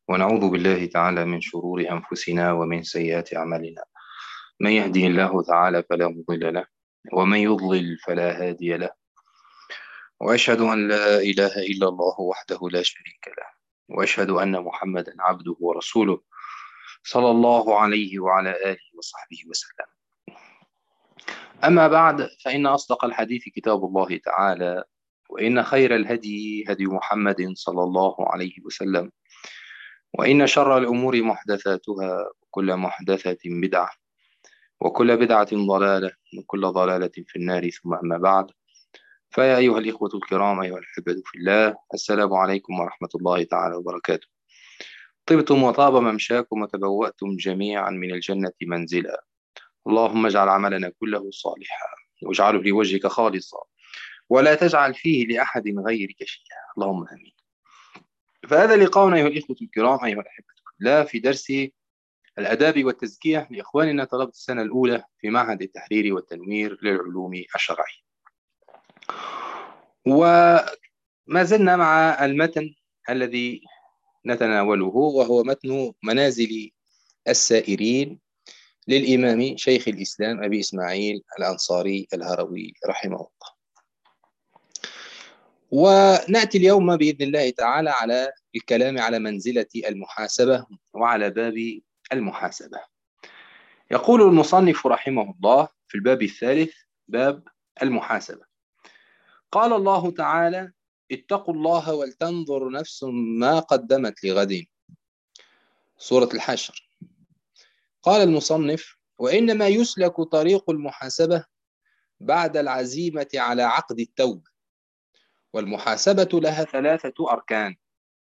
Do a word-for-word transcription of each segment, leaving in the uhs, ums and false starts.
ونعوذ بالله تعالى من شرور أنفسنا ومن سيئات أعمالنا. من يهدي الله تعالى فلا مضل له، ومن يضلل فلا هادي له. وأشهد أن لا إله إلا الله وحده لا شريك له، وأشهد أن محمدا عبده ورسوله، صلى الله عليه وعلى آله وصحبه وسلم. أما بعد، فإن أصدق الحديث كتاب الله تعالى، وإن خير الهدي هدي محمد صلى الله عليه وسلم، وإن شر الأمور محدثاتها، وكل محدثة بدعة، وكل بدعة ضلالة، وكل ضلالة في النار. ثم أما بعد، فيا أيها الإخوة الكرام، أيها الأحبة في الله، السلام عليكم ورحمة الله تعالى وبركاته. طبتم وطاب ممشاكم، وتبوأتم جميعا من الجنة منزلا. اللهم اجعل عملنا كله صالحا، واجعله لوجهك خالصا، ولا تجعل فيه لأحد غيرك شيئا، اللهم آمين. فهذا لقاؤنا أيها الإخوة الكرام، أيها الأحبة في الله، في درس الآداب والتزكية لإخواننا طلبة السنة الأولى في معهد التحرير والتنوير للعلوم الشرعية. وما زلنا مع المتن الذي نتناوله، وهو متن منازل السائرين للإمام شيخ الإسلام أبي إسماعيل الأنصاري الهروي رحمه الله. ونأتي اليوم بإذن الله تعالى على الكلام على منزلة المحاسبة وعلى باب المحاسبة. يقول المصنف رحمه الله في الباب الثالث، باب المحاسبة: قال الله تعالى: اتقوا الله ولتنظر نفس ما قدمت لغد. سورة الحشر. قال المصنف: وإنما يسلك طريق المحاسبة بعد العزيمة على عقد التوبة، والمحاسبة لها ثلاثة أركان.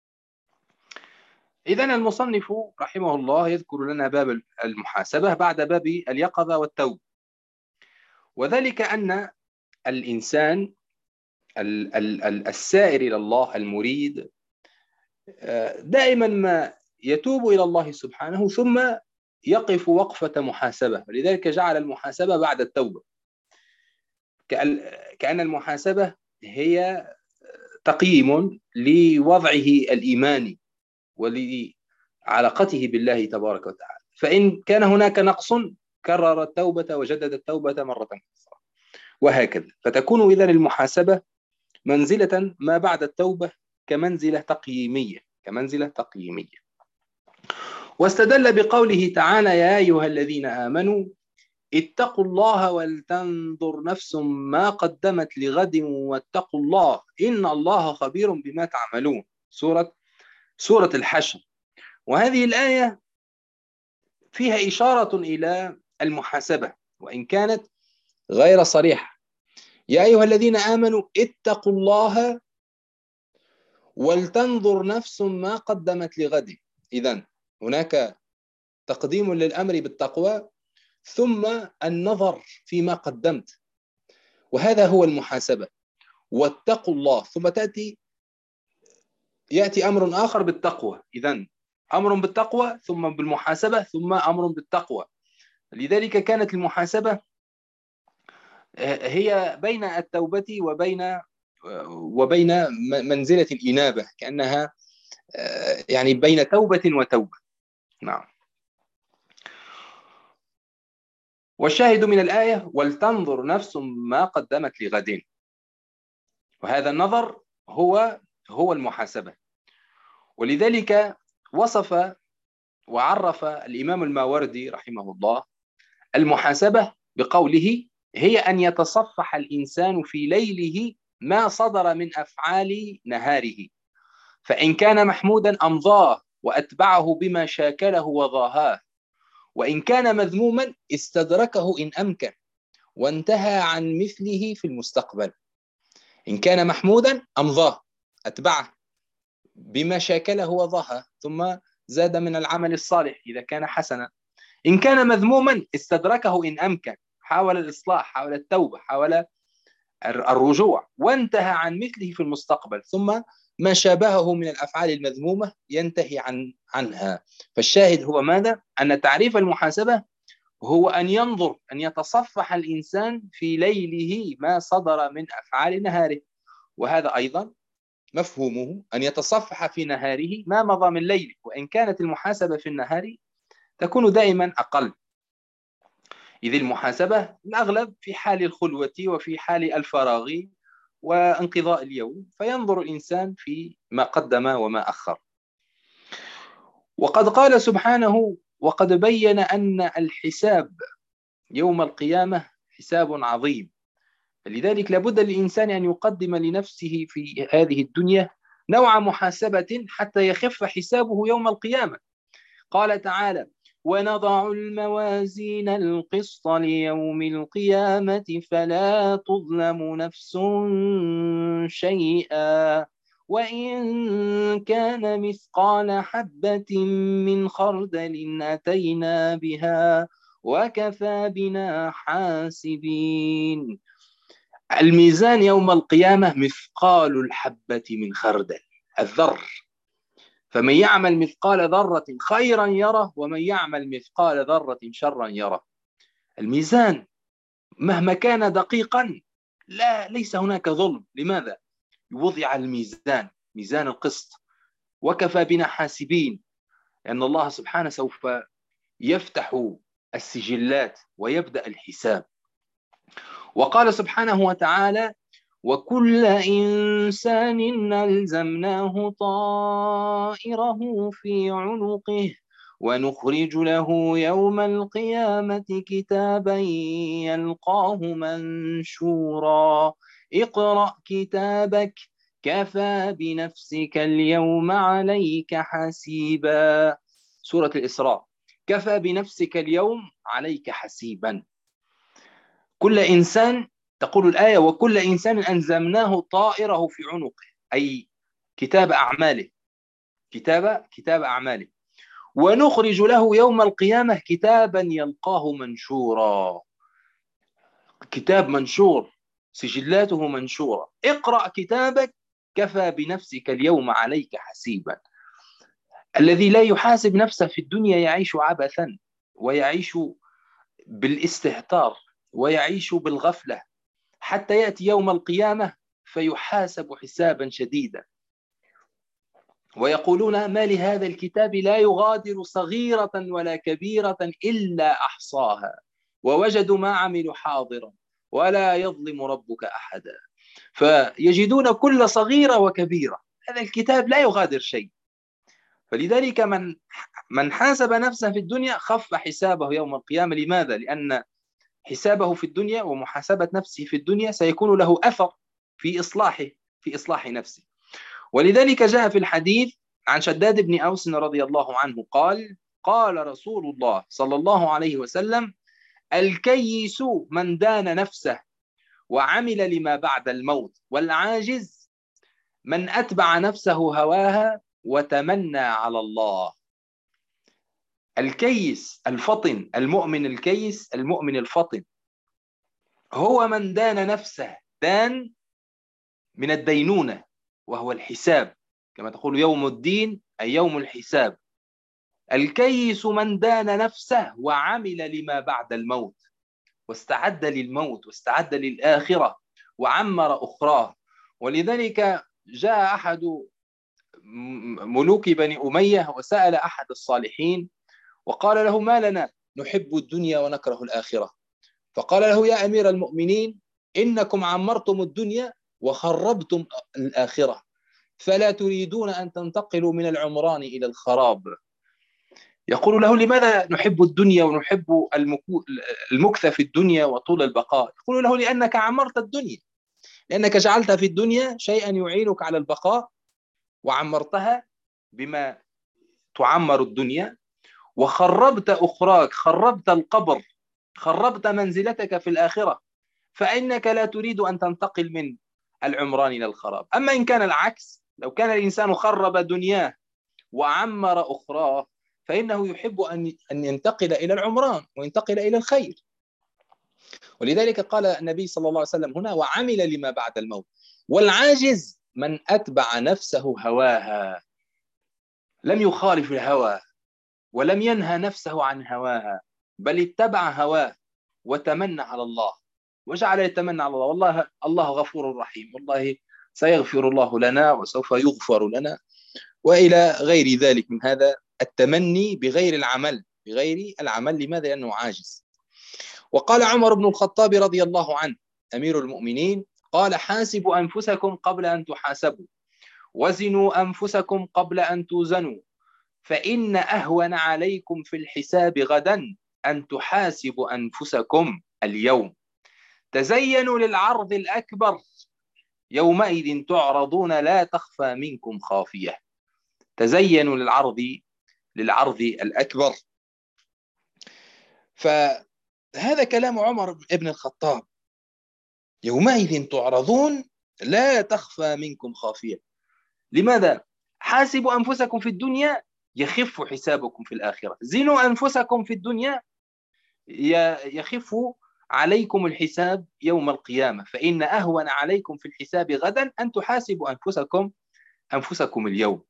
إذن المصنف رحمه الله يذكر لنا باب المحاسبة بعد باب اليقظة والتوبة، وذلك أن الإنسان السائر إلى الله المريد دائما ما يتوب إلى الله سبحانه، ثم يقف وقفة محاسبة، ولذلك جعل المحاسبة بعد التوبة، كأن المحاسبة هي تقييم لوضعه الإيماني ولعلاقته بالله تبارك وتعالى، فإن كان هناك نقص كرر التوبة وجدد التوبة مرة أخرى، وهكذا. فتكون إذن المحاسبة منزلة ما بعد التوبة كمنزلة تقييمية كمنزلة تقييمية. واستدل بقوله تعالى: يا أيها الذين آمنوا اتقوا الله ولتنظر نفس ما قدمت لغد واتقوا الله إن الله خبير بما تعملون. سورة سورة الحشر. وهذه الآية فيها إشارة إلى المحاسبة وإن كانت غير صريحة. يا أيها الذين آمنوا اتقوا الله ولتنظر نفس ما قدمت لغد. إذن هناك تقديم للأمر بالتقوى ثم النظر فيما قدمت، وهذا هو المحاسبة. واتقوا الله، ثم تأتي يأتي أمر آخر بالتقوى. إذن أمر بالتقوى ثم بالمحاسبة ثم أمر بالتقوى. لذلك كانت المحاسبة هي بين التوبة وبين وبين منزلة الإنابة، كأنها يعني بين توبة وتوبة. نعم. والشاهد من الآية: ولتنظر نفس ما قدمت لغد. وهذا النظر هو هو المحاسبة. ولذلك وصف وعرف الإمام الماوردي رحمه الله المحاسبة بقوله: هي أن يتصفح الإنسان في ليله ما صدر من أفعال نهاره، فإن كان محمودا أمضاه وأتبعه بما شاكله وضاهاه، وإن كان مذموما استدركه إن أمكن وانتهى عن مثله في المستقبل. إن كان محمودا أمضاه، أتبعه بما شاكله وضاهاه، ثم زاد من العمل الصالح إذا كان حسنا. إن كان مذموما استدركه إن أمكن، حاول الإصلاح، حاول التوبة، حاول الرجوع، وانتهى عن مثله في المستقبل، ثم ما شابهه من الأفعال المذمومة ينتهي عن عنها. فالشاهد هو ماذا؟ أن تعريف المحاسبة هو أن ينظر، أن يتصفح الإنسان في ليله ما صدر من أفعال نهاره، وهذا أيضا مفهومه أن يتصفح في نهاره ما مضى من ليله، وإن كانت المحاسبة في النهار تكون دائما أقل، إذ المحاسبة الأغلب في حال الخلوة وفي حال الفراغ وانقضاء اليوم، فينظر الإنسان في ما قدم وما أخر. وقد قال سبحانه: وقد بين أن الحساب يوم القيامة حساب عظيم، لذلك لابد للإنسان أن يقدم لنفسه في هذه الدنيا نوع محاسبة حتى يخف حسابه يوم القيامة. قال تعالى: ونضع الموازين القسط ليوم القيامة فلا تظلم نفس شيئا وإن كان مثقال حبة من خردل أتينا بها وكفى بنا حاسبين. الميزان يوم القيامة مثقال الحبة من خردل، الذر، فمن يعمل مثقال ذرة خيرا يره ومن يعمل مثقال ذرة شرا يره. الميزان مهما كان دقيقا لا ليس هناك ظلم. لماذا؟ وضع الميزان، ميزان القسط، وكفى بنا حاسبين، لأن الله سبحانه سوف يفتح السجلات ويبدأ الحساب. وقال سبحانه وتعالى: وكل إنسان ألزمناه طائره في عنقه ونخرج له يوم القيامة كتابا يلقاه منشورا اقرأ كتابك كفى بنفسك اليوم عليك حسيبا. سورة الإسراء. كفى بنفسك اليوم عليك حسيبا. كل إنسان، تقول الآية: وكل إنسان ألزمناه طائره في عنقه، أي كتاب أعماله، كتاب كتاب أعماله. ونخرج له يوم القيامة كتابا يلقاه منشورا، كتاب منشور، سجلاته منشورة. اقرأ كتابك كفى بنفسك اليوم عليك حسيبا. الذي لا يحاسب نفسه في الدنيا يعيش عبثا ويعيش بالاستهتار ويعيش بالغفلة، حتى يأتي يوم القيامة فيحاسب حسابا شديدا. ويقولون: ما لهذا الكتاب لا يغادر صغيرة ولا كبيرة إلا أحصاها ووجدوا ما عملوا حاضرا ولا يظلم ربك أحدا. فيجدون كل صغيرة وكبيرة، هذا الكتاب لا يغادر شيء. فلذلك من من حاسب نفسه في الدنيا خف حسابه يوم القيامة. لماذا؟ لأن حسابه في الدنيا ومحاسبة نفسه في الدنيا سيكون له أثر في إصلاحه في إصلاح نفسه. ولذلك جاء في الحديث عن شداد بن أوس رضي الله عنه قال: قال رسول الله صلى الله عليه وسلم: الكيس من دان نفسه وعمل لما بعد الموت، والعاجز من أتبع نفسه هواها وتمنى على الله. الكيس الفطن، المؤمن الكيس، المؤمن الفطن، هو من دان نفسه، دان من الدينونة وهو الحساب، كما تقول يوم الدين أي يوم الحساب. الكيس من دان نفسه وعمل لما بعد الموت، واستعد للموت واستعد للآخرة وعمر أخراه. ولذلك جاء أحد ملوك بني أمية وسأل أحد الصالحين وقال له: ما لنا نحب الدنيا ونكره الآخرة؟ فقال له: يا أمير المؤمنين، إنكم عمرتم الدنيا وخربتم الآخرة، فلا تريدون أن تنتقلوا من العمران إلى الخراب. يقول له: لماذا نحب الدنيا ونحب المكث في الدنيا وطول البقاء؟ يقول له: لأنك عمرت الدنيا، لأنك جعلت في الدنيا شيئا يعينك على البقاء وعمرتها بما تعمر الدنيا، وخربت أخراك، خربت القبر، خربت منزلتك في الآخرة، فإنك لا تريد أن تنتقل من العمران إلى الخراب. أما إن كان العكس، لو كان الإنسان خرب دنياه وعمر أخراه، فإنه يحب أن أن ينتقل إلى العمران وينتقل إلى الخير. ولذلك قال النبي صلى الله عليه وسلم هنا: وعمل لما بعد الموت. والعاجز من أتبع نفسه هواها، لم يخالف الهوى ولم ينهى نفسه عن هواها، بل اتبع هواه وتمنى على الله، وجعل يتمنى على الله: والله الله غفور رحيم، والله سيغفر الله لنا وسوف يغفر لنا. وإلى غير ذلك من هذا التمني بغير العمل، بغير العمل. لماذا؟ لأنه عاجز. وقال عمر بن الخطاب رضي الله عنه أمير المؤمنين، قال: حاسبوا أنفسكم قبل أن تحاسبوا، وزنوا أنفسكم قبل أن توزنوا، فإن أهون عليكم في الحساب غدا أن تحاسبوا أنفسكم اليوم. تزينوا للعرض الأكبر، يومئذ تعرضون لا تخفى منكم خافية. تزينوا للعرض للعرض الأكبر. فهذا كلام عمر بن الخطاب: يومئذ تعرضون لا تخفى منكم خافية. لماذا؟ حاسبوا أنفسكم في الدنيا يخف حسابكم في الآخرة، زنوا أنفسكم في الدنيا يخف عليكم الحساب يوم القيامة، فإن أهون عليكم في الحساب غدا أن تحاسبوا أنفسكم أنفسكم اليوم.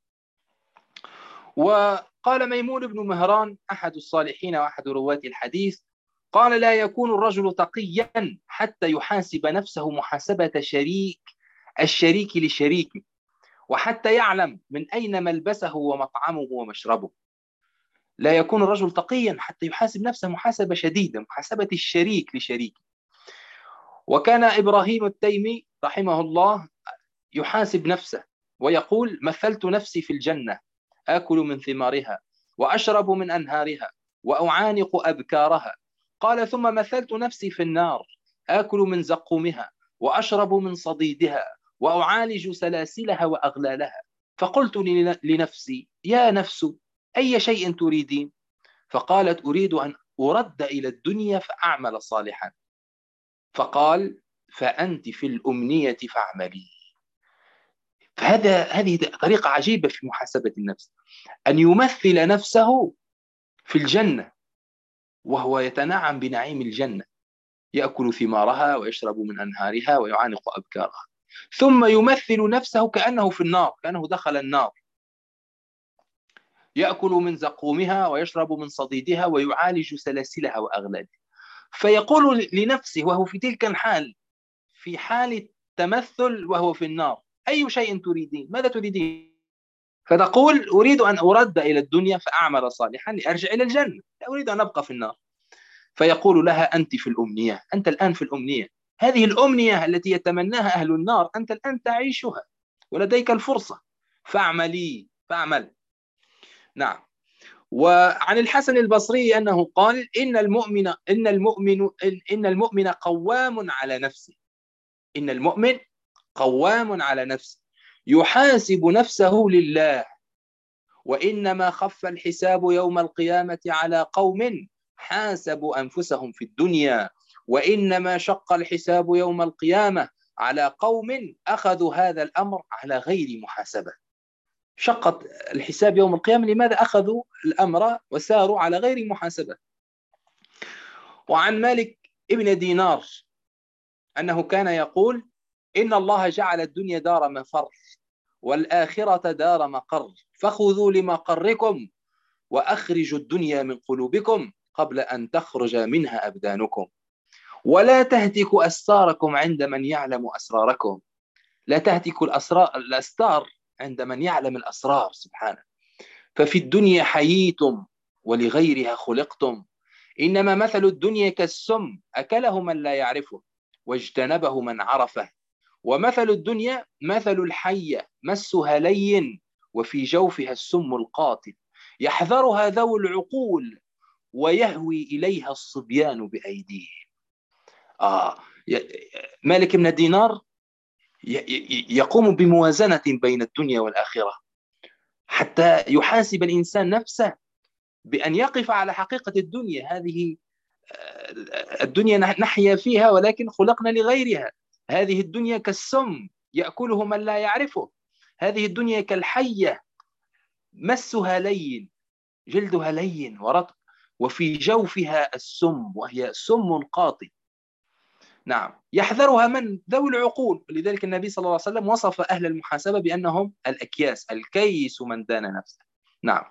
وقال ميمون بن مهران أحد الصالحين وأحد رواة الحديث، قال: لا يكون الرجل تقيا حتى يحاسب نفسه محاسبة شريك الشريك لشريكه، وحتى يعلم من أين ملبسه ومطعمه ومشربه. لا يكون الرجل تقيا حتى يحاسب نفسه محاسبة شديدة، محاسبة الشريك لشريكه. وكان إبراهيم التيمي رحمه الله يحاسب نفسه ويقول: مثلت نفسي في الجنة، آكل من ثمارها وأشرب من أنهارها وأعانق أبكارها. قال: ثم مثلت نفسي في النار، آكل من زقومها وأشرب من صديدها وأعالج سلاسلها وأغلالها. فقلت لنفسي: يا نفس، أي شيء تريدين؟ فقالت: أريد أن أرد إلى الدنيا فأعمل صالحا. فقال: فأنت في الأمنية فاعملي. فهذا هذه طريقة عجيبة في محاسبة النفس، أن يمثل نفسه في الجنة وهو يتنعم بنعيم الجنة، يأكل ثمارها ويشرب من أنهارها ويعانق أبكارها، ثم يمثل نفسه كأنه في النار، كأنه دخل النار، يأكل من زقومها ويشرب من صديدها ويعالج سلاسلها وأغلالها. فيقول لنفسه وهو في تلك الحال، في حال التمثل وهو في النار: أي شيء تريدين؟ ماذا تريدين؟ فتقول: أريد أن أرد إلى الدنيا فأعمل صالحا لأرجع إلى الجنة، لا أريد أن أبقى في النار. فيقول لها: أنت في الأمنية، أنت الآن في الأمنية، هذه الأمنية التي يتمناها أهل النار أنت الآن تعيشها ولديك الفرصة، فاعملي فاعمل. نعم. وعن الحسن البصري أنه قال: إن المؤمن إن المؤمن إن المؤمن قوام على نفسه، إن المؤمن قوام على نفسه يحاسب نفسه لله، وإنما خف الحساب يوم القيامة على قوم حاسبوا أنفسهم في الدنيا، وإنما شق الحساب يوم القيامة على قوم أخذوا هذا الأمر على غير محاسبة. شقت الحساب يوم القيامة، لماذا؟ أخذوا الأمر وساروا على غير محاسبة. وعن مالك ابن دينار أنه كان يقول: إن الله جعل الدنيا دار مفر والآخرة دار مقر، فخذوا لمقركم وأخرجوا الدنيا من قلوبكم قبل أن تخرج منها أبدانكم، ولا تهتكوا أستاركم عند من يعلم أسراركم. لا تهتكوا الأسرار الأستار عند من يعلم الأسرار سبحانه. ففي الدنيا حييتم ولغيرها خلقتم، إنما مثل الدنيا كالسم أكله من لا يعرفه واجتنبه من عرفه، ومثل الدنيا مثل الحية مسها لين وفي جوفها السم القاتل، يحذرها ذو العقول ويهوي إليها الصبيان بأيديهم. آه مالك بن دينار يقوم بموازنة بين الدنيا والآخرة حتى يحاسب الإنسان نفسه بأن يقف على حقيقة الدنيا. هذه الدنيا نحيا فيها ولكن خلقنا لغيرها. هذه الدنيا كالسم يأكله من لا يعرفه، هذه الدنيا كالحية مسها لين، جلدها لين ورطب، وفي جوفها السم وهي سم قاطع. نعم، يحذرها من ذوي العقول. لذلك النبي صلى الله عليه وسلم وصف أهل المحاسبة بأنهم الأكياس، الكيس من دان نفسه. نعم.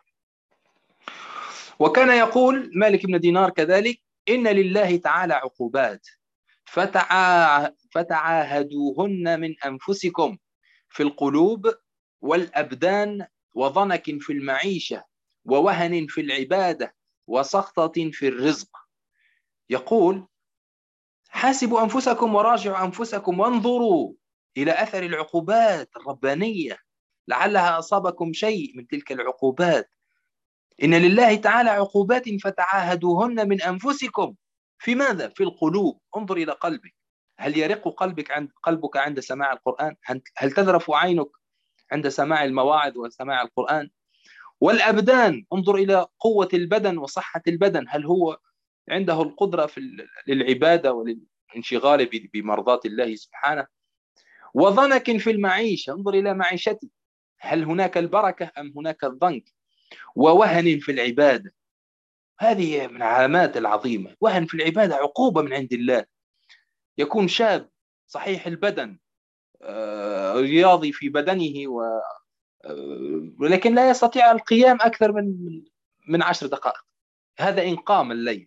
وكان يقول مالك بن دينار كذلك: إن لله تعالى عقوبات فتعا... فتعاهدوهن من أنفسكم في القلوب والأبدان وضنك في المعيشة ووهن في العبادة وسخطة في الرزق. يقول: حاسبوا أنفسكم وراجعوا أنفسكم وانظروا إلى أثر العقوبات الربانية لعلها أصابكم شيء من تلك العقوبات. إن لله تعالى عقوبات فتعاهدوهن من أنفسكم. في ماذا؟ في القلوب. انظر إلى قلبك، هل يرق قلبك عند قلبك عند سماع القرآن؟ هل تذرف عينك عند سماع المواعظ وسماع القرآن؟ والأبدان، انظر إلى قوة البدن وصحة البدن، هل هو عنده القدرة في للعبادة والانشغال بمرضاة الله سبحانه؟ وضنك في المعيشة، انظر إلى معيشتي، هل هناك البركة أم هناك الضنك؟ ووهن في العبادة، هذه من العلامات العظيمة. وهن في العبادة عقوبة من عند الله. يكون شاب صحيح البدن، رياضي في بدنه، و ولكن لا يستطيع القيام أكثر من من عشر دقائق. هذا إن قام الليل،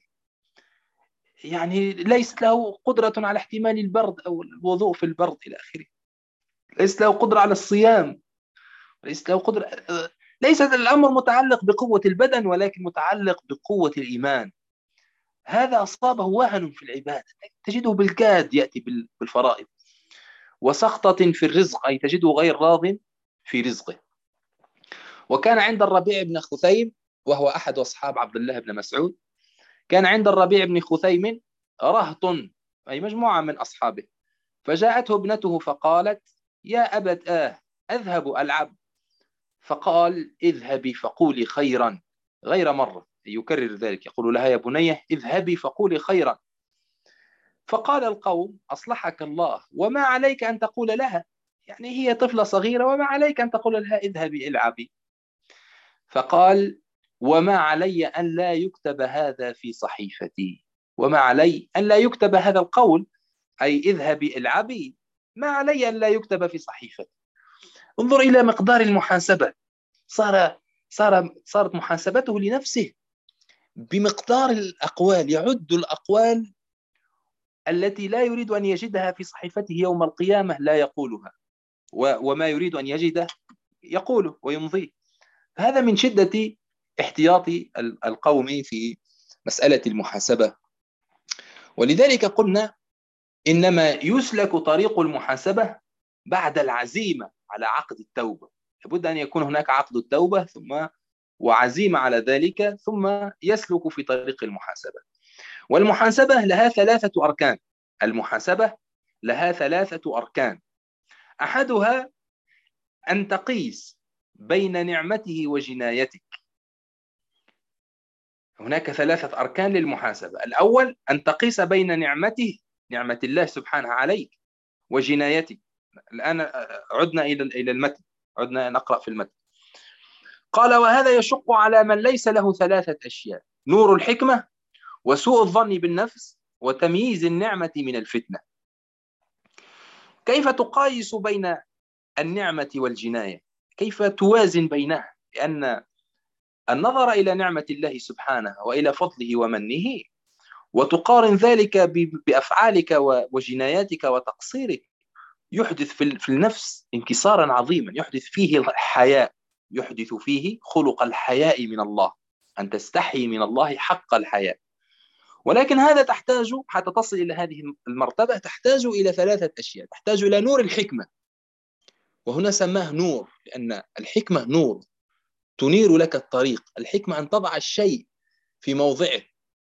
يعني ليست له قدرة على احتمال البرد أو الوضوء في البرد إلى آخره. ليست له قدرة على الصيام، ليست له قدرة. ليس الأمر متعلق بقوة البدن، ولكن متعلق بقوة الإيمان. هذا أصابه وهن في العبادة، تجده بالكاد يأتي بالفرائض. وسخطة في الرزق، أي تجده غير راض في رزقه. وكان عند الربيع بن خثيم، وهو أحد أصحاب عبد الله بن مسعود، كان عند الربيع بن خثيم رهط، أي مجموعة من أصحابه، فجاءته ابنته فقالت: يا أبت آه أذهب ألعب؟ فقال: اذهبي فقولي خيرا. غير مرة يكرر ذلك، يقول لها: يا بنية اذهبي فقولي خيرا. فقال القوم: أصلحك الله، وما عليك أن تقول لها، يعني هي طفلة صغيرة وما عليك أن تقول لها اذهبي العبي. فقال: وما علي أن لا يكتب هذا في صحيفتي. وما علي أن لا يكتب هذا القول، أي اذهبي العبي، ما علي أن لا يكتب في صحيفتي. انظر إلى مقدار المحاسبة. صار صار صارت محاسبته لنفسه بمقدار الأقوال، يعد الأقوال التي لا يريد أن يجدها في صحيفته يوم القيامة لا يقولها، وما يريد أن يجده يقوله ويمضيه. هذا من شدة احتياط القوم في مسألة المحاسبة. ولذلك قلنا إنما يسلك طريق المحاسبة بعد العزيمة على عقد التوبة. لابد أن يكون هناك عقد التوبة ثم وعزيمة على ذلك، ثم يسلك في طريق المحاسبة. والمحاسبة لها ثلاثة أركان. المحاسبة لها ثلاثة أركان. أحدها أن تقيس بين نعمته وجنايتك. هناك ثلاثة أركان للمحاسبة. الأول أن تقيس بين نعمته، نعمة الله سبحانه عليك، وجنايتك. الآن عدنا إلى إلى المتن، عدنا نقرأ في المتن. قال: وهذا يشق على من ليس له ثلاثة أشياء: نور الحكمة، وسوء الظن بالنفس، وتمييز النعمة من الفتنة. كيف تقايس بين النعمة والجناية؟ كيف توازن بينها؟ لأن النظر إلى نعمة الله سبحانه وإلى فضله ومنه، وتقارن ذلك بأفعالك وجناياتك وتقصيرك، يحدث في النفس انكسارا عظيما، يحدث فيه الحياء، يحدث فيه خلق الحياء من الله، أن تستحي من الله حق الحياء. ولكن هذا تحتاج، حتى تصل إلى هذه المرتبة، تحتاج إلى ثلاثة أشياء. تحتاج إلى نور الحكمة، وهنا سماه نور لأن الحكمة نور تنير لك الطريق. الحكمة أن تضع الشيء في موضعه.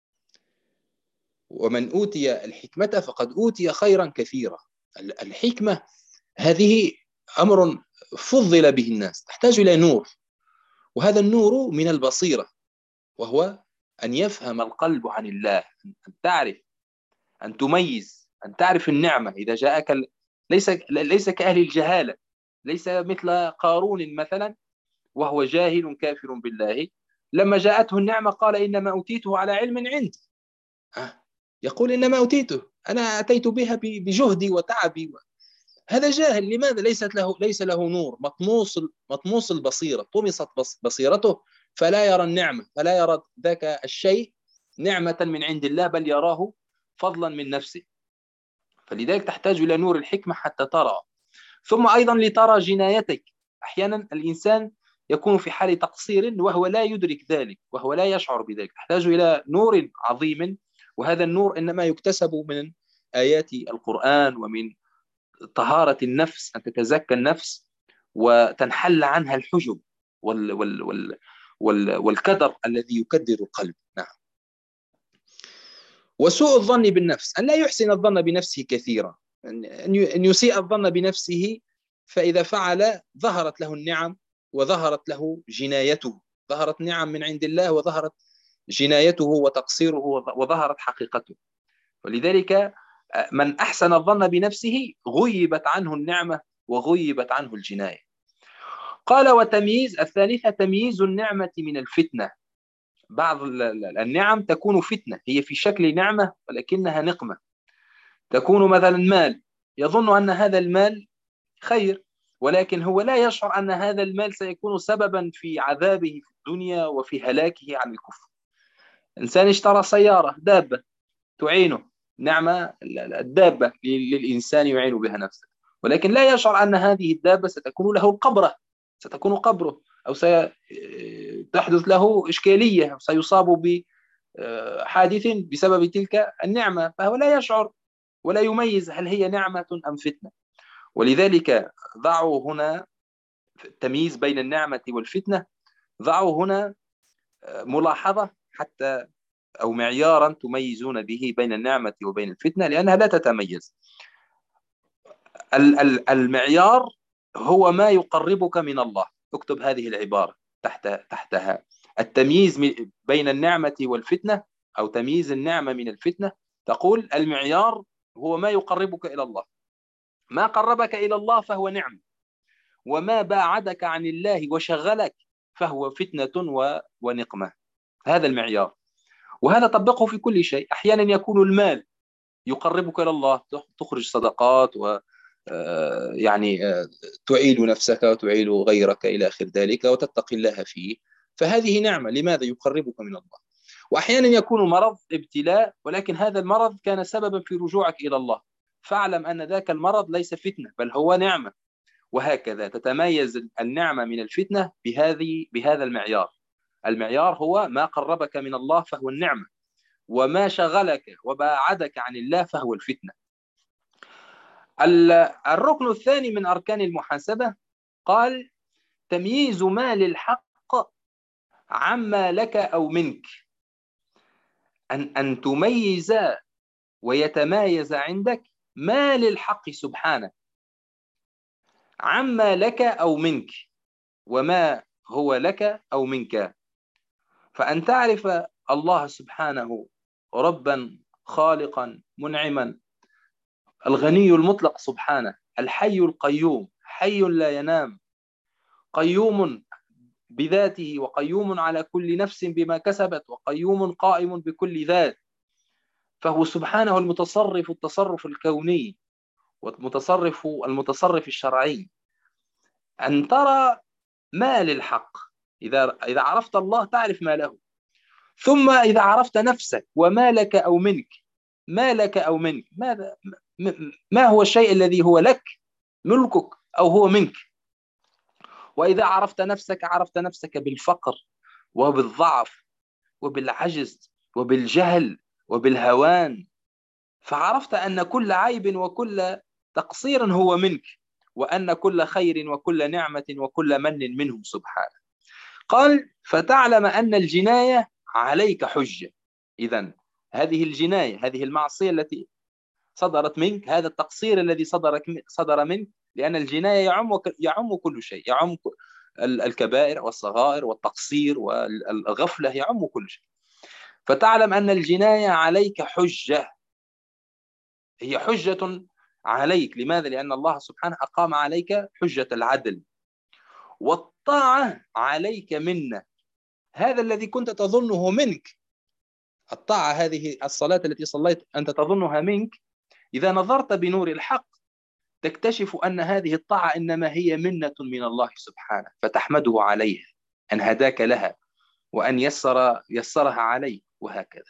ومن أوتي الحكمة فقد أوتي خيرا كثيرا. الحكمة هذه أمر فضل به الناس، تحتاج إلى نور، وهذا النور من البصيرة، وهو أن يفهم القلب عن الله، أن تعرف، أن تميز، أن تعرف النعمة إذا جاءك. ليس ليس كأهل الجهالة، ليس مثل قارون مثلا وهو جاهل كافر بالله، لما جاءته النعمة قال: إنما أوتيته على علم عندي. يقول: إنما أوتيته، أنا أتيت بها بجهدي وتعبي. هذا جاهل. لماذا؟ ليست له ليس له نور، مطموس مطموس البصيرة، طمست بصيرته، فلا يرى النعمة، فلا يرى ذاك الشيء نعمة من عند الله، بل يراه فضلا من نفسه. فلذلك تحتاج إلى نور الحكمة حتى ترى. ثم أيضا لترى جنايتك. أحيانا الإنسان يكون في حال تقصير وهو لا يدرك ذلك، وهو لا يشعر بذلك، يحتاج إلى نور عظيم، وهذا النور إنما يكتسب من آيات القرآن ومن طهارة النفس، أن تتزكى النفس وتنحل عنها الحجب وال وال وال وال والكدر الذي يكدر القلب. نعم. وسوء الظن بالنفس، أن لا يحسن الظن بنفسه كثيرا، أن يسيء الظن بنفسه، فإذا فعل ظهرت له النعم وظهرت له جنايته، ظهرت نعم من عند الله وظهرت جنايته وتقصيره وظهرت حقيقته. ولذلك من أحسن الظن بنفسه غيبت عنه النعمة وغيبت عنه الجناية. قال وتمييز الثالثة تمييز النعمة من الفتنة. بعض النعم تكون فتنة، هي في شكل نعمة ولكنها نقمة. تكون مثلا مال، يظن أن هذا المال خير، ولكن هو لا يشعر أن هذا المال سيكون سببا في عذابه في الدنيا وفي هلاكه عن الكفر. إنسان اشترى سيارة، دابة تعينه، نعمة الدابة للإنسان يعين بها نفسه، ولكن لا يشعر أن هذه الدابة ستكون له القبرة، ستكون قبره، أو ستحدث له إشكالية، أو سيصاب بحادث بسبب تلك النعمة، فهو لا يشعر ولا يميز هل هي نعمة أم فتنة. ولذلك ضعوا هنا التمييز بين النعمة والفتنة، ضعوا هنا ملاحظة حتى أو معيارا تميزون به بين النعمة وبين الفتنة، لأنها لا تتميز. المعيار هو ما يقربك من الله. اكتب هذه العبارة تحت تحتها: التمييز بين النعمة والفتنة، أو تمييز النعمة من الفتنة. تقول المعيار هو ما يقربك إلى الله، ما قربك إلى الله فهو نعم، وما باعدك عن الله وشغلك فهو فتنة ونقمة. هذا المعيار، وهذا طبقه في كل شيء. أحيانا يكون المال يقربك إلى الله، تخرج صدقات و يعني تعيل نفسك وتعيل غيرك إلى آخر ذلك وتتقي الله فيه، فهذه نعمة. لماذا؟ يقربك من الله. وأحيانا يكون مرض ابتلاء، ولكن هذا المرض كان سببا في رجوعك إلى الله، فاعلم أن ذاك المرض ليس فتنة بل هو نعمة. وهكذا تتميز النعمة من الفتنة بهذه بهذا المعيار. المعيار هو ما قربك من الله فهو النعمة، وما شغلك وباعدك عن الله فهو الفتنة. الركن الثاني من أركان المحاسبة قال تمييز ما للحق عما لك أو منك، أن أن تميز ويتمايز عندك ما للحق سبحانه عما لك أو منك، وما هو لك أو منك. فأن تعرف الله سبحانه ربا خالقا منعما، الغني المطلق سبحانه، الحي القيوم، حي لا ينام، قيوم بذاته وقيوم على كل نفس بما كسبت، وقيوم قائم بكل ذات، فهو سبحانه المتصرف التصرف الكوني والمتصرف المتصرف الشرعي. أن ترى ما للحق، إذا إذا عرفت الله تعرف ما له. ثم إذا عرفت نفسك وما لك أو منك، ما لك أو منك، ماذا ما هو الشيء الذي هو لك ملكك أو هو منك. وإذا عرفت نفسك عرفت نفسك بالفقر وبالضعف وبالعجز وبالجهل وبالهوان، فعرفت أن كل عيب وكل تقصير هو منك، وأن كل خير وكل نعمة وكل من منه سبحانه. قال فتعلم أن الجناية عليك حجة. إذن هذه الجناية، هذه المعصية التي صدرت منك، هذا التقصير الذي صدر صدر منك، لأن الجناية يعم يعم كل شيء، يعم الكبائر والصغائر والتقصير والغفلة، يعم كل شيء. فتعلم أن الجناية عليك حجة، هي حجة عليك. لماذا؟ لأن الله سبحانه أقام عليك حجة العدل. والطاعة عليك منة، هذا الذي كنت تظنه منك، الطاعة هذه الصلاة التي صليت أنت تظنها منك، إذا نظرت بنور الحق تكتشف أن هذه الطاعة إنما هي منة من الله سبحانه، فتحمده عليها أن هداك لها وأن يسر يسرها عليك، وهكذا.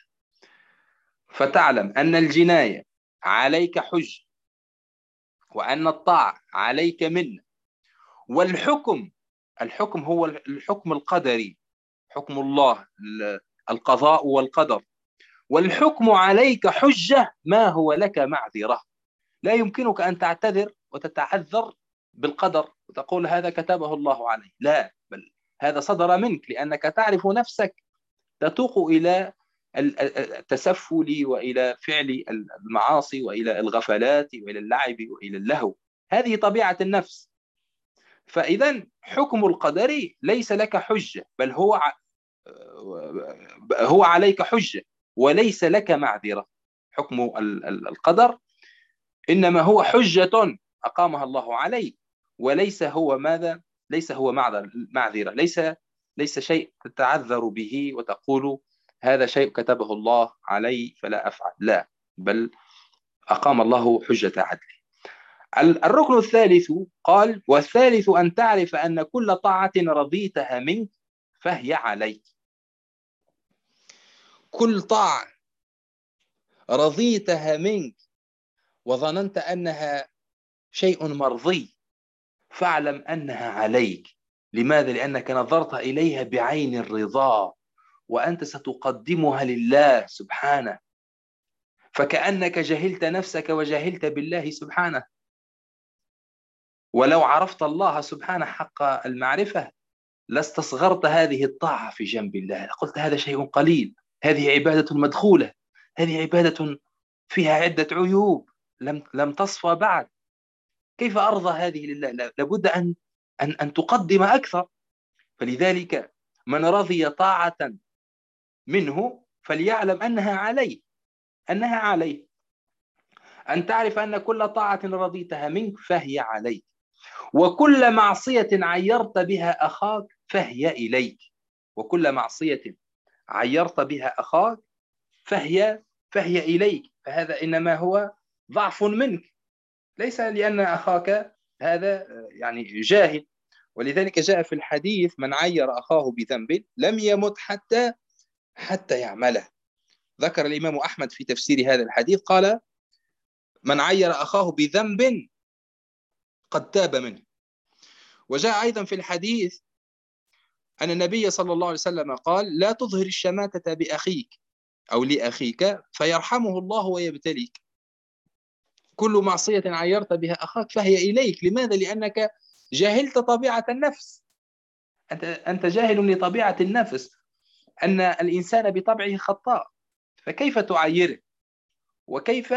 فتعلم أن الجناية عليك حج، وأن الطاعة عليك منة، والحكم الحكم هو الحكم القدري، حكم الله، القضاء والقدر. والحكم عليك حجة ما هو لك معذرة. لا يمكنك أن تعتذر وتتعذر بالقدر وتقول هذا كتبه الله علي، لا، بل هذا صدر منك لأنك تعرف نفسك تتوق إلى التسفل وإلى فعل المعاصي وإلى الغفلات وإلى اللعب وإلى اللهو. هذه طبيعة النفس. فإذا حكم القدر ليس لك حجة، بل هو هو عليك حجة وليس لك معذرة. حكم القدر إنما هو حجة أقامها الله عليك، وليس هو ماذا؟ ليس هو معذرة، ليس ليس شيء تتعذر به وتقول هذا شيء كتبه الله علي فلا أفعل، لا، بل أقام الله حجة عدله. الركن الثالث قال: والثالث أن تعرف أن كل طاعة رضيتها منك فهي عليك. كل طاعة رضيتها منك وظننت أنها شيء مرضي فاعلم أنها عليك. لماذا؟ لأنك نظرت إليها بعين الرضا، وأنت ستقدمها لله سبحانه، فكأنك جهلت نفسك وجهلت بالله سبحانه. ولو عرفت الله سبحانه حق المعرفة لاستصغرت هذه الطاعة في جنب الله، قلت هذا شيء قليل، هذه عبادة مدخولة، هذه عبادة فيها عدة عيوب لم لم تصفى بعد، كيف أرضى هذه لله؟ لابد أن أن أن تقدم أكثر. فلذلك من رضي طاعة منه فليعلم أنها عليه، أنها عليه. أن تعرف أن كل طاعة رضيتها منك فهي عليك، وكل معصية عيرت بها أخاك فهي إليك. وكل معصية عيرت بها أخاك فهي فهي إليك. فهذا إنما هو ضعف منك، ليس لأن أخاك هذا يعني جاهل. ولذلك جاء في الحديث: من عير أخاه بذنب لم يمت حتى حتى يعمله. ذكر الإمام أحمد في تفسير هذا الحديث قال: من عير أخاه بذنب قد تاب منه. وجاء أيضا في الحديث أن النبي صلى الله عليه وسلم قال: لا تظهر الشماتة بأخيك أو لأخيك فيرحمه الله ويبتليك. كل معصية عيرت بها أخاك فهي إليك. لماذا؟ لأنك جاهلت طبيعة النفس، أنت أنت جاهل لطبيعة النفس، أن الإنسان بطبعه خطاء، فكيف تعيره؟ وكيف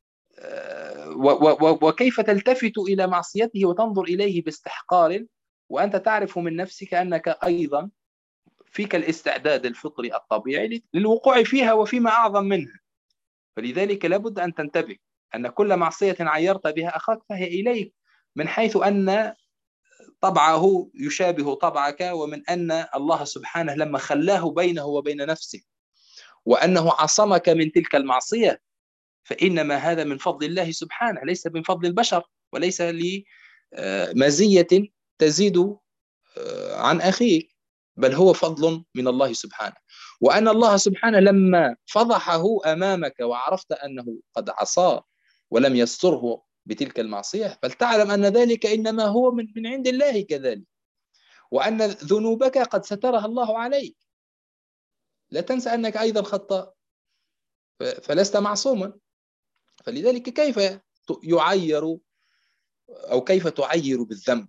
وكيف تلتفت إلى معصيته وتنظر إليه باستحقار وأنت تعرف من نفسك أنك أيضا فيك الاستعداد الفطري الطبيعي للوقوع فيها وفيما أعظم منها. فلذلك لابد أن تنتبه أن كل معصية عيرت بها أخاك فهي إليك، من حيث أن طبعه يشابه طبعك، ومن أن الله سبحانه لما خلاه بينه وبين نفسه وأنه عصمك من تلك المعصية، فإنما هذا من فضل الله سبحانه، ليس من فضل البشر، وليس لمزية تزيد عن أخيك، بل هو فضل من الله سبحانه. وأن الله سبحانه لما فضحه أمامك وعرفت أنه قد عصاه ولم يستره بتلك المعصية، فلتعلم أن ذلك إنما هو من, من عند الله كذلك، وأن ذنوبك قد سترها الله عليك. لا تنسى أنك أيضا خطاء، فلست معصوما. فلذلك كيف يعير أو كيف تعير بالذنب؟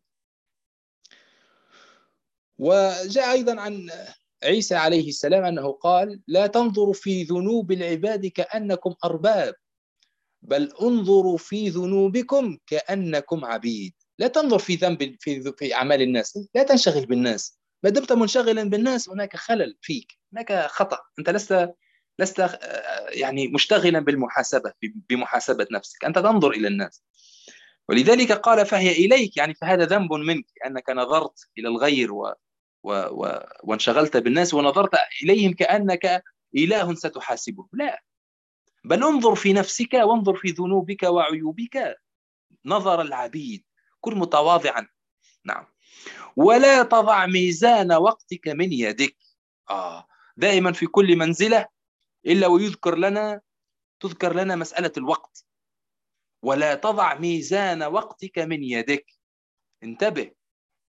وجاء أيضا عن عيسى عليه السلام أنه قال: لا تنظروا في ذنوب العباد كأنكم أرباب، بل انظروا في ذنوبكم كأنكم عبيد. لا تنظر في ذنب في في أعمال الناس، لا تنشغل بالناس. ما دمت منشغلا بالناس هناك خلل فيك، هناك خطأ، أنت لست لست يعني مشتغلا بالمحاسبة بمحاسبة نفسك، أنت تنظر إلى الناس. ولذلك قال فهي إليك، يعني فهذا ذنب منك أنك نظرت إلى الغير و و و وانشغلت بالناس ونظرت إليهم كأنك إله ستحاسبه، لا، بل انظر في نفسك وانظر في ذنوبك وعيوبك نظر العبيد، كن متواضعا. نعم. ولا تضع ميزان وقتك من يدك. آه دائما في كل منزلة إلا ويذكر لنا تذكر لنا مسألة الوقت. ولا تضع ميزان وقتك من يدك، انتبه،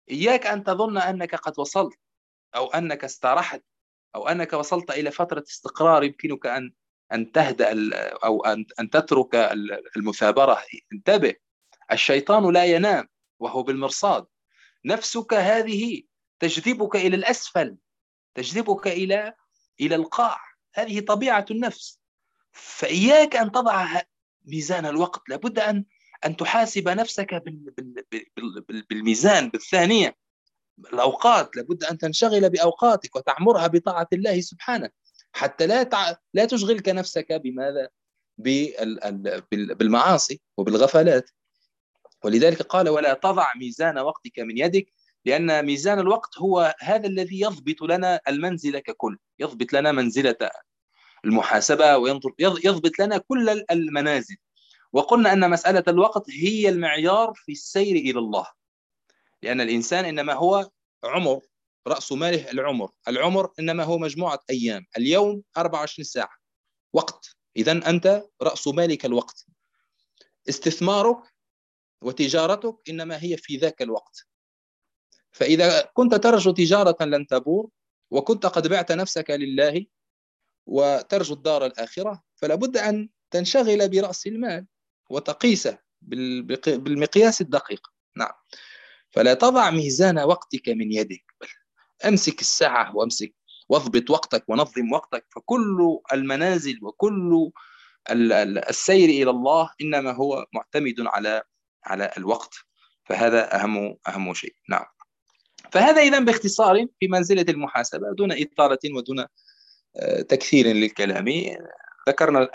إياك أن تظن أنك قد وصلت، أو أنك استرحت، أو أنك وصلت إلى فترة استقرار يمكنك أن أن تهدأ أو أن أن تترك المثابرة. انتبه، الشيطان لا ينام وهو بالمرصاد. نفسك هذه تجذبك إلى الأسفل، تجذبك إلى إلى القاع. هذه طبيعة النفس. فإياك أن تضع ميزان الوقت. لابد أن أن تحاسب نفسك بال- بال- بال- بال- بالميزان بالثانية. الأوقات لابد أن تنشغل بأوقاتك وتعمرها بطاعة الله سبحانه، حتى لا تع... لا تشغلك نفسك بماذا؟ بال... ال- بال- بالمعاصي وبالغفلات. ولذلك قال: ولا تضع ميزان وقتك من يدك، لأن ميزان الوقت هو هذا الذي يضبط لنا المنزل ككل، يضبط لنا منزلة المحاسبة، ويضبط لنا كل المنازل. وقلنا أن مسألة الوقت هي المعيار في السير إلى الله، لأن الإنسان إنما هو عمر، رأس ماله العمر. العمر إنما هو مجموعة أيام، اليوم أربعة وعشرين ساعة وقت. إذن أنت رأس مالك الوقت. استثمارك وتجارتك إنما هي في ذاك الوقت. فإذا كنت ترجو تجارة لن تبور، وكنت قد بعت نفسك لله وترجو الدار الآخرة، فلا بد أن تنشغل برأس المال وتقيسه بالمقياس الدقيق. نعم. فلا تضع ميزان وقتك من يدك، بل أمسك الساعة وأمسك واضبط وقتك ونظم وقتك. فكل المنازل وكل السير إلى الله إنما هو معتمد على على الوقت. فهذا أهم أهم شيء. نعم. فهذا إذن باختصار في منزلة المحاسبة، دون إطالة ودون تكثير للكلام. ذكرنا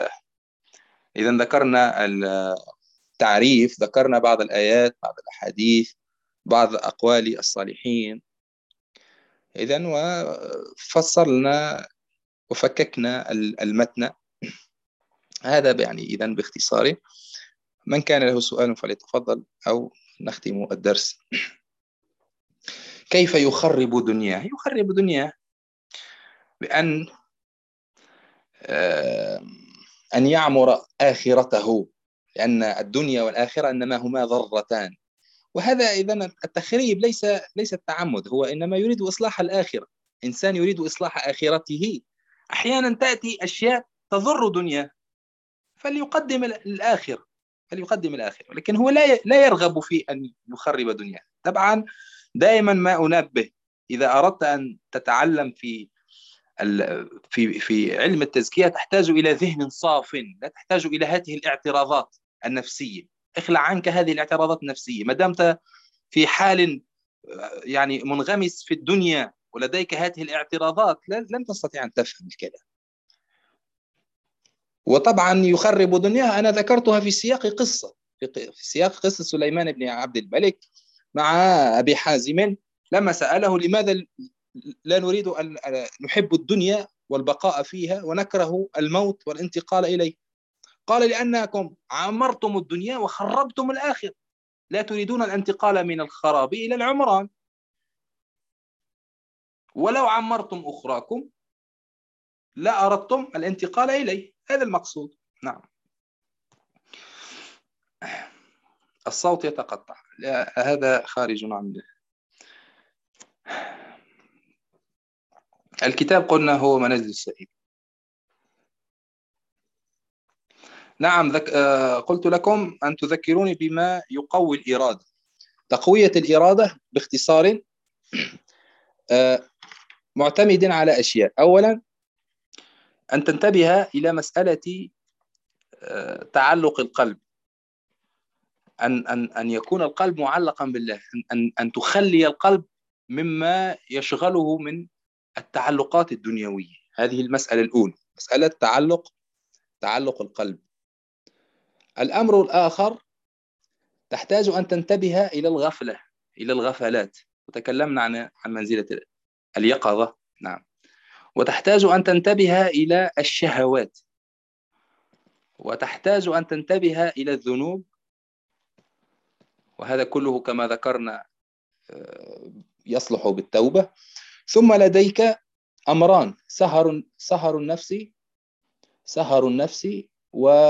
إذا ذكرنا التعريف، ذكرنا بعض الآيات، بعض الأحاديث، بعض أقوال الصالحين. إذا وفصلنا وفككنا المتن. هذا يعني إذا باختصار. من كان له سؤال فليتفضل أو نختم الدرس. كيف يخرب دنياه؟ يخرب دنياه بأن أن يعمر آخرته، لأن الدنيا والآخرة إنما هما ضرتان. وهذا إذا التخريب ليس ليس التعمد، هو إنما يريد إصلاح الآخرة. إنسان يريد إصلاح آخرته، أحيانا تأتي أشياء تضر دنياه، فليقدم الآخر، فليقدم الآخر. لكن هو لا لا يرغب في أن يخرب دنياه. طبعا دائما ما أنبه، إذا أردت أن تتعلم في في في علم التزكية تحتاج إلى ذهن صاف، لا تحتاج إلى هذه الاعتراضات النفسية. اخلع عنك هذه الاعتراضات النفسية. ما دمت في حال يعني منغمس في الدنيا ولديك هذه الاعتراضات، لن تستطيع أن تفهم الكلام. وطبعا يخرب دنياها أنا ذكرتها في سياق قصة، في سياق قصة سليمان بن عبد الملك مع أبي حازم، لما سأله: لماذا لا نريد أن نحب الدنيا والبقاء فيها ونكره الموت والانتقال إليه؟ قال: لأنكم عمرتم الدنيا وخربتم الآخرة، لا تريدون الانتقال من الخراب إلى العمران، ولو عمرتم أخراكم لا أردتم الانتقال إليه. هذا المقصود. نعم. الصوت يتقطع، هذا خارج عن الكتاب. قلنا هو منازل السعيد. نعم. ذك... آه قلت لكم أن تذكروني بما يقوي الإرادة. تقوية الإرادة باختصار آه معتمد على أشياء. أولا أن تنتبه إلى مسألة آه تعلق القلب، أن أن أن يكون القلب معلقا بالله، أن أن تخلي القلب مما يشغله من التعلقات الدنيوية. هذه المسألة الأولى، مسألة تعلق تعلق القلب. الأمر الآخر، تحتاج أن تنتبه إلى الغفلة، إلى الغفلات، وتكلمنا عن عن منزلة اليقظة. نعم. وتحتاج أن تنتبه إلى الشهوات، وتحتاج أن تنتبه إلى الذنوب. وهذا كله كما ذكرنا يصلح بالتوبة. ثم لديك أمران: سهر سهر النفس سهر النفس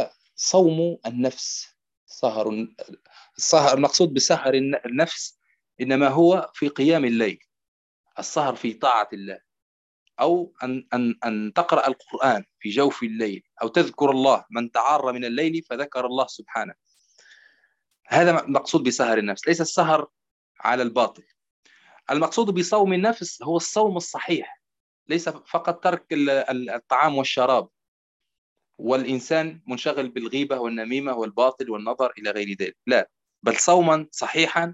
وصوم النفس. سهر السهر المقصود بسهر النفس إنما هو في قيام الليل، السهر في طاعة الله، أو أن أن أن تقرأ القرآن في جوف الليل، أو تذكر الله، من تعار من الليل فذكر الله سبحانه. هذا مقصود بسهر النفس، ليس السهر على الباطل. المقصود بصوم النفس هو الصوم الصحيح، ليس فقط ترك الطعام والشراب والإنسان منشغل بالغيبة والنميمة والباطل والنظر إلى غير ذلك، لا، بل صوما صحيحا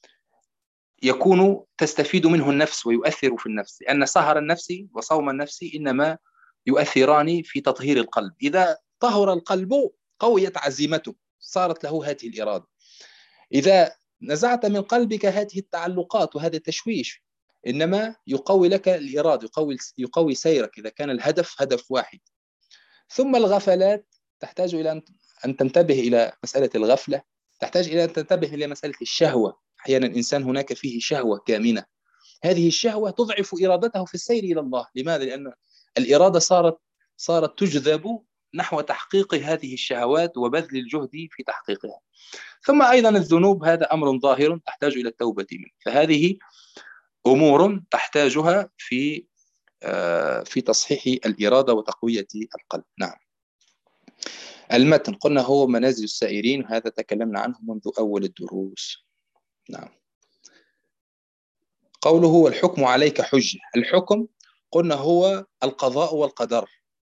يكون تستفيد منه النفس ويؤثر في النفس، لأن سهر النفس وصوم النفس إنما يؤثران في تطهير القلب. إذا طهر القلب قويت عزيمته، صارت له هذه الإرادة. إذا نزعت من قلبك هذه التعلقات وهذا التشويش، إنما يقوي لك الإرادة، يقوي, يقوي سيرك إذا كان الهدف هدف واحد. ثم الغفلات تحتاج إلى أن تنتبه إلى مسألة الغفلة، تحتاج إلى أن تنتبه إلى مسألة الشهوة. أحيانا الإنسان هناك فيه شهوة كامنة، هذه الشهوة تضعف إرادته في السير إلى الله. لماذا؟ لأن الإرادة صارت صارت تجذب نحو تحقيق هذه الشهوات وبذل الجهد في تحقيقها. ثم أيضا الذنوب، هذا أمر ظاهر تحتاج إلى التوبة منه. فهذه أمور تحتاجها في في تصحيح الإرادة وتقوية القلب. نعم. المتن قلنا هو منازل السائرين، هذا تكلمنا عنه منذ أول الدروس. نعم. قوله والحكم عليك حجة، الحكم قلنا هو القضاء والقدر.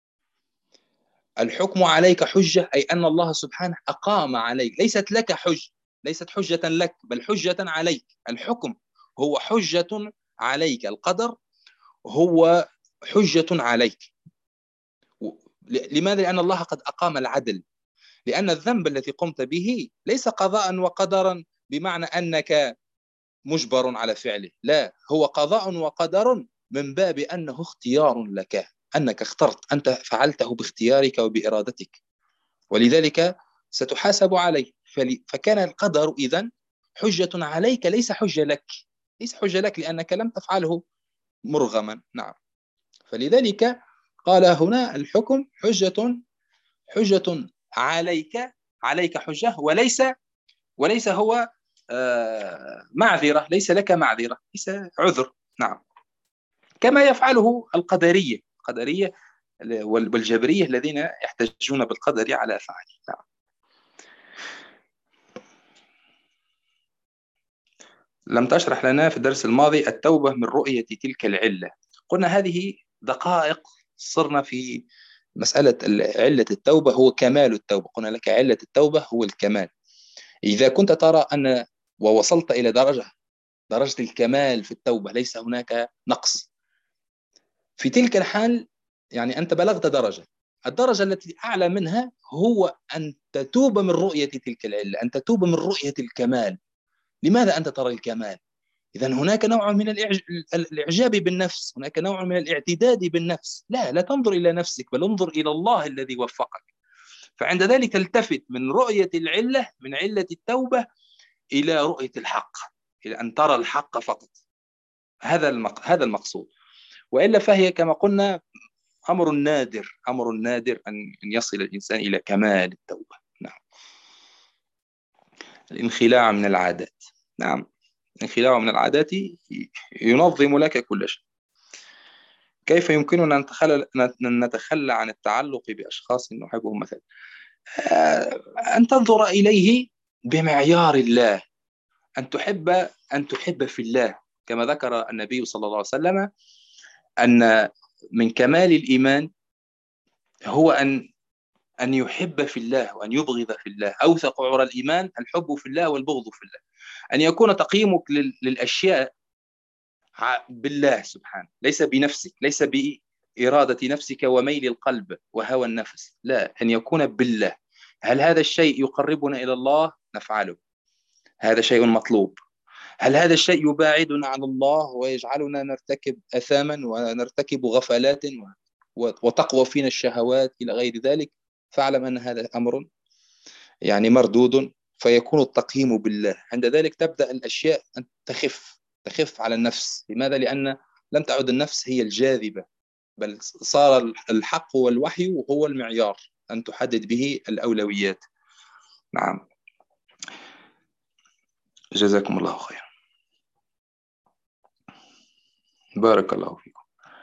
الحكم عليك حجة أي أن الله سبحانه أقام عليك، ليست لك حجة، ليست حجة لك بل حجة عليك. الحكم هو حجة عليك، القدر هو حجة عليك. لماذا؟ لأن الله قد أقام العدل، لأن الذنب الذي قمت به ليس قضاء وقدرا بمعنى أنك مجبر على فعله، لا، هو قضاء وقدر من باب أنه اختيار لك، أنك اخترت، أنت فعلته باختيارك وبإرادتك، ولذلك ستحاسب عليه. فكان القدر إذن حجة عليك، ليس حجة لك، ليس حجة لك لأنك لم تفعله مرغما. نعم. فلذلك قال هنا الحكم حجة حجة عليك، عليك حجة، وليس وليس هو آه معذرة، ليس لك معذرة، ليس عذر. نعم. كما يفعله القدرية القدرية والجبرية الذين يحتجون بالقدر على أفعاله. نعم. لم تشرح لنا في الدرس الماضي التوبة من رؤية تلك العلة. قلنا هذه دقائق صرنا في مسألة علة التوبة، هو كمال التوبة. قلنا لك علة التوبة هو الكمال. إذا كنت ترى أن ووصلت إلى درجة درجة الكمال في التوبة، ليس هناك نقص، في تلك الحال يعني أنت بلغت درجة. الدرجة التي أعلى منها هو أن تتوب من رؤية تلك العلة، أن تتوب من رؤية الكمال. لماذا أنت ترى الكمال؟ إذن هناك نوع من الإعجاب بالنفس، هناك نوع من الاعتداد بالنفس. لا لا تنظر إلى نفسك، بل انظر إلى الله الذي وفقك. فعند ذلك تلتفت من رؤية العلة، من علة التوبة، إلى رؤية الحق، إلى أن ترى الحق فقط. هذا المق... هذا المقصود. وإلا فهي كما قلنا أمر نادر، أمر نادر أن يصل الإنسان إلى كمال التوبة. نعم. الانخلاع من العادات. نعم. الانخلاع من العادات ينظم لك كل شيء. كيف يمكننا أن نتخلى, نتخلى عن التعلق بأشخاص نحبهم مثلا؟ أن تنظر إليه بمعيار الله، أن تحب أن تحب في الله، كما ذكر النبي صلى الله عليه وسلم أن من كمال الإيمان هو أن أن يحب في الله وأن يبغض في الله. أوثق عرى الإيمان الحب في الله والبغض في الله. أن يكون تقييمك للأشياء بالله سبحانه، ليس بنفسك، ليس بإرادة نفسك وميل القلب وهوى النفس، لا، أن يكون بالله. هل هذا الشيء يقربنا إلى الله؟ نفعله، هذا شيء مطلوب. هل هذا الشيء يباعدنا عن الله ويجعلنا نرتكب أثاما ونرتكب غفلات وتقوى فينا الشهوات إلى غير ذلك؟ فاعلم أن هذا أمر يعني مردود، فيكون التقييم بالله. عند ذلك تبدأ الأشياء أن تخف تخف على النفس. لماذا؟ لأن لم تعد النفس هي الجاذبة، بل صار الحق والوحي هو المعيار أن تحدد به الأولويات. نعم. جزاكم الله خيرا. بارك الله فيكم.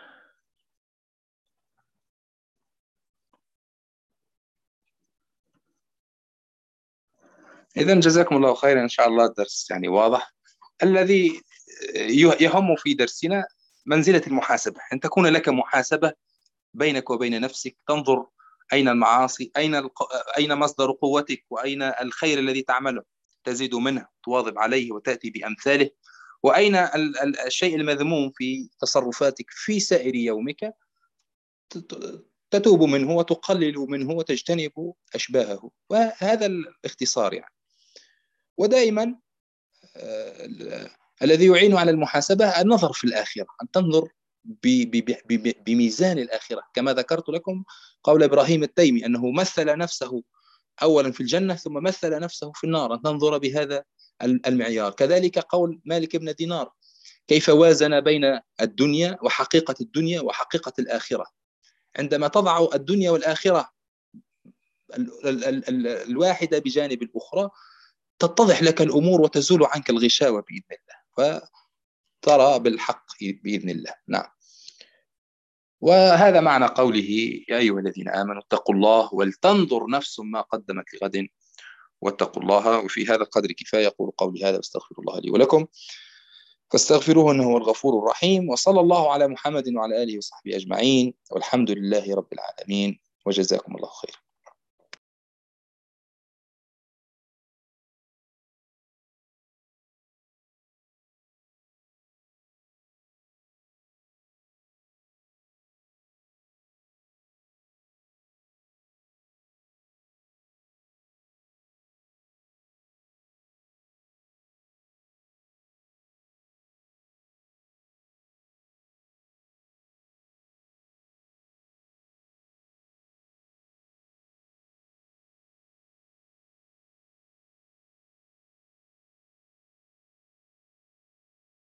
إذا جزاكم الله خيرا، إن شاء الله الدرس يعني واضح. الذي يهم في درسنا منزلة المحاسبة، أن تكون لك محاسبة بينك وبين نفسك، تنظر أين المعاصي، أين الق... أين مصدر قوتك، وأين الخير الذي تعمله تزيد منه، تواظب عليه وتأتي بأمثاله، وأين ال... ال... الشيء المذموم في تصرفاتك في سائر يومك، تتوب منه وتقلل منه وتجتنب أشباهه. وهذا الاختصار يعني. ودائما آه، الذي يعين على المحاسبة النظر في الآخرة، أن تنظر بميزان الآخرة، كما ذكرت لكم قول إبراهيم التيمي أنه مثل نفسه أولا في الجنة ثم مثل نفسه في النار، أن تنظر بهذا المعيار. كذلك قول مالك بن دينار كيف وازن بين الدنيا وحقيقة الدنيا وحقيقة الآخرة. عندما تضع الدنيا والآخرة الواحدة بجانب الأخرى تتضح لك الأمور وتزول عنك الغشاوة بإذن الله، فترى بالحق بإذن الله. نعم. وهذا معنى قوله يا أيها الذين آمنوا اتقوا الله ولتنظر نفس ما قدمت لغد واتقوا الله. وفي هذا القدر كفاية. أقول قولي هذا واستغفر الله لي ولكم فاستغفروه إنه هو الغفور الرحيم. وصلى الله على محمد وعلى آله وصحبه أجمعين، والحمد لله رب العالمين، وجزاكم الله خيرا.